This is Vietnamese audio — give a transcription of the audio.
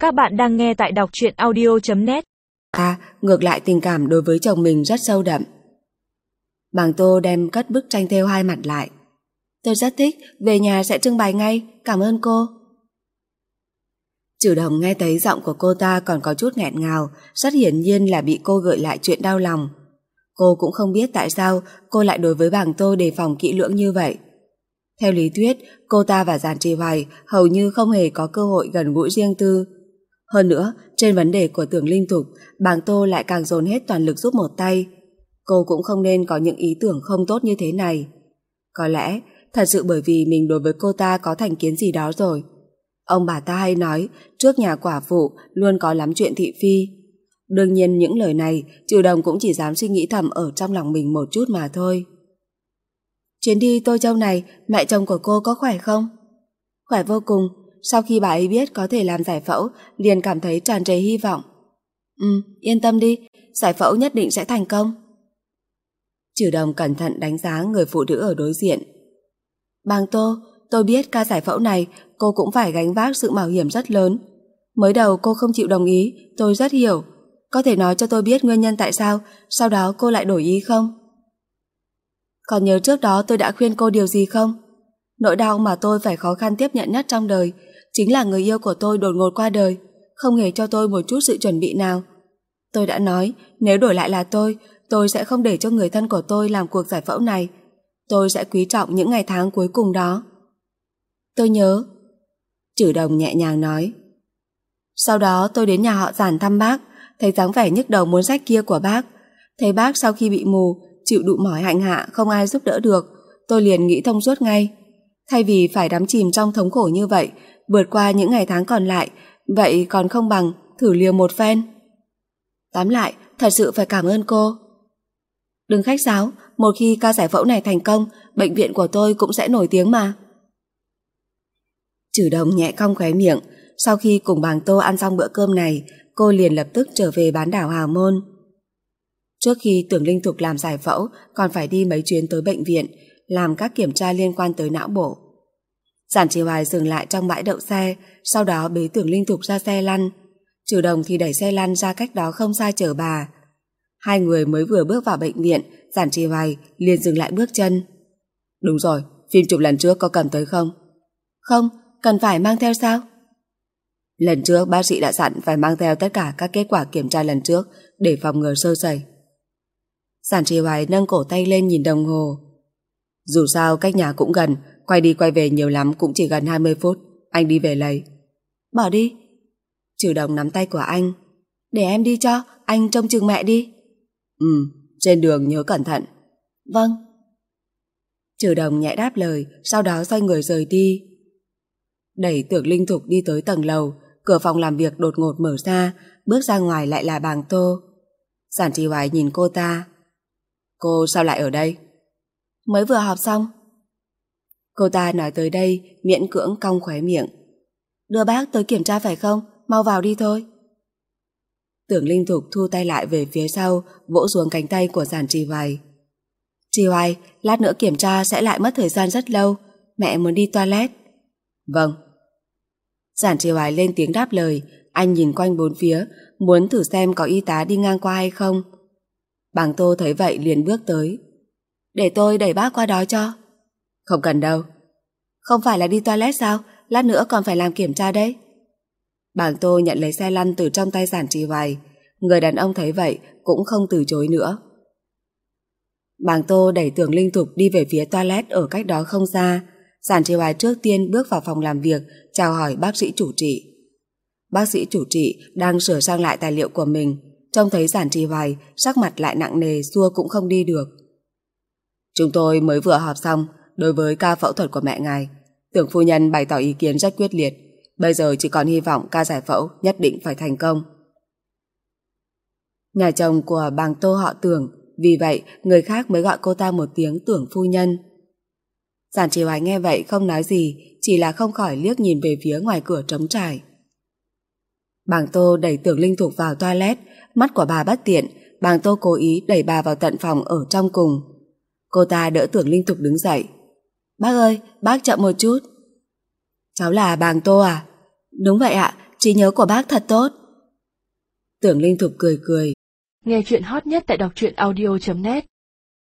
Các bạn đang nghe tại đọc truyện audio.net. Ngược lại tình cảm đối với chồng mình rất sâu đậm. Bàng Tô đem cất bức tranh thêu hai mặt lại. Tôi rất thích, về nhà sẽ trưng bày ngay, cảm ơn cô. Trừ Đồng nghe thấy giọng của cô ta còn có chút nghẹn ngào, rất hiển nhiên là bị cô gợi lại chuyện đau lòng. Cô cũng không biết tại sao cô lại đối với Bàng Tô đề phòng kỹ lưỡng như vậy. Theo lý thuyết, cô ta và Giản Trì Hoài hầu như không hề có cơ hội gần gũi riêng tư. Hơn nữa, trên vấn đề của Tưởng Linh Thục, Bàng Tô lại càng dồn hết toàn lực giúp một tay. Cô cũng không nên có những ý tưởng không tốt như thế này. Có lẽ, thật sự bởi vì mình đối với cô ta có thành kiến gì đó rồi. Ông bà ta hay nói, trước nhà quả phụ luôn có lắm chuyện thị phi. Đương nhiên những lời này, Trừ Đồng cũng chỉ dám suy nghĩ thầm ở trong lòng mình một chút mà thôi. Chuyến đi Tô Châu này, mẹ chồng của cô có khỏe không? Khỏe vô cùng, sau khi bà ấy biết có thể làm giải phẫu, liền cảm thấy tràn trề hy vọng. Yên tâm đi, giải phẫu nhất định sẽ thành công. Trừ Đồng cẩn thận đánh giá người phụ nữ ở đối diện. Bàng Tô, tôi biết ca giải phẫu này cô cũng phải gánh vác sự mạo hiểm rất lớn. Mới đầu cô không chịu đồng ý, tôi rất hiểu. Có thể nói cho tôi biết nguyên nhân tại sao sau đó cô lại đổi ý không? Còn nhớ trước đó tôi đã khuyên cô điều gì không? Nỗi đau mà tôi phải khó khăn tiếp nhận nhất trong đời chính là người yêu của tôi đột ngột qua đời, không hề cho tôi một chút sự chuẩn bị nào. Tôi đã nói nếu đổi lại là tôi sẽ không để cho người thân của tôi làm cuộc giải phẫu này. Tôi sẽ quý trọng những ngày tháng cuối cùng đó. Tôi nhớ. Trừ Đồng nhẹ nhàng nói. Sau đó tôi đến nhà họ Giản thăm bác, thấy dáng vẻ nhức đầu muốn rách kia của bác. Thấy bác sau khi bị mù, chịu đụ mỏi hành hạ không ai giúp đỡ được, tôi liền nghĩ thông suốt ngay. Thay vì phải đắm chìm trong thống khổ như vậy, vượt qua những ngày tháng còn lại, vậy còn không bằng thử liều một phen. Tóm lại, thật sự phải cảm ơn cô. Đừng khách sáo, một khi ca giải phẫu này thành công, bệnh viện của tôi cũng sẽ nổi tiếng mà. Trừ Đồng nhẹ cong khóe miệng. Sau khi cùng Bàng Tô ăn xong bữa cơm này, cô liền lập tức trở về bán đảo Hào Môn. Trước khi Tưởng Linh Thục làm giải phẫu, còn phải đi mấy chuyến tới bệnh viện, làm các kiểm tra liên quan tới não bộ. Giản Trì Hoài dừng lại trong bãi đậu xe, sau đó bế Tưởng Linh Thục ra xe lăn. Trừ Đồng thì đẩy xe lăn ra cách đó không xa chở bà. Hai người mới vừa bước vào bệnh viện, Giản Trì Hoài liền dừng lại bước chân. Đúng rồi, phim chụp lần trước có cầm tới không? Không, cần phải mang theo sao? Lần trước bác sĩ đã dặn phải mang theo tất cả các kết quả kiểm tra lần trước để phòng ngừa sơ sẩy. Giản Trì Hoài nâng cổ tay lên nhìn đồng hồ. Dù sao cách nhà cũng gần, quay đi quay về nhiều lắm cũng chỉ gần 20 phút, anh đi về lấy. Bỏ đi. Trừ Đồng nắm tay của anh. Để em đi cho, anh trông chừng mẹ đi. Trên đường nhớ cẩn thận. Vâng. Trừ Đồng nhẹ đáp lời, sau đó xoay người rời đi. Đẩy Tưởng Linh Thục đi tới tầng lầu, cửa phòng làm việc đột ngột mở ra, bước ra ngoài lại là Bàng Tô. Giản Trì Hoài nhìn cô ta. Cô sao lại ở đây? Mới vừa họp xong. Cô ta nói tới đây, miễn cưỡng cong khóe miệng. Đưa bác tới kiểm tra phải không? Mau vào đi thôi. Tưởng Linh Thục thu tay lại về phía sau, vỗ xuống cánh tay của Giản Trì Hoài. Trì Hoài, lát nữa kiểm tra sẽ lại mất thời gian rất lâu. Mẹ muốn đi toilet. Vâng. Giản Trì Hoài lên tiếng đáp lời. Anh nhìn quanh bốn phía, muốn thử xem có y tá đi ngang qua hay không. Bàng Tô thấy vậy liền bước tới. Để tôi đẩy bác qua đó cho. Không cần đâu. Không phải là đi toilet sao? Lát nữa còn phải làm kiểm tra đấy. Bàng Tô nhận lấy xe lăn từ trong tay Giản Trì Hoài. Người đàn ông thấy vậy cũng không từ chối nữa. Bàng Tô đẩy Tưởng Linh Thục đi về phía toilet ở cách đó không xa. Giản Trì Hoài trước tiên bước vào phòng làm việc, chào hỏi bác sĩ chủ trị. Bác sĩ chủ trị đang sửa sang lại tài liệu của mình, trông thấy Giản Trì Hoài sắc mặt lại nặng nề, xua cũng không đi được. Chúng tôi mới vừa họp xong, đối với ca phẫu thuật của mẹ ngài, Tưởng phu nhân bày tỏ ý kiến rất quyết liệt. Bây giờ chỉ còn hy vọng ca giải phẫu nhất định phải thành công. Nhà chồng của Bàng Tô họ Tưởng, vì vậy người khác mới gọi cô ta một tiếng Tưởng phu nhân. Giản Trì Hoài nghe vậy không nói gì, chỉ là không khỏi liếc nhìn về phía ngoài cửa trống trải. Bàng Tô đẩy Tưởng Linh Thục vào toilet, mắt của bà bất tiện, Bàng Tô cố ý đẩy bà vào tận phòng ở trong cùng. Cô ta đỡ Tưởng Linh Thục đứng dậy. Bác ơi, bác chậm một chút. Cháu là Bàng Tô à? Đúng vậy ạ, trí nhớ của bác thật tốt. Tưởng Linh Thục cười cười. Nghe chuyện hot nhất tại đọc truyện audio.net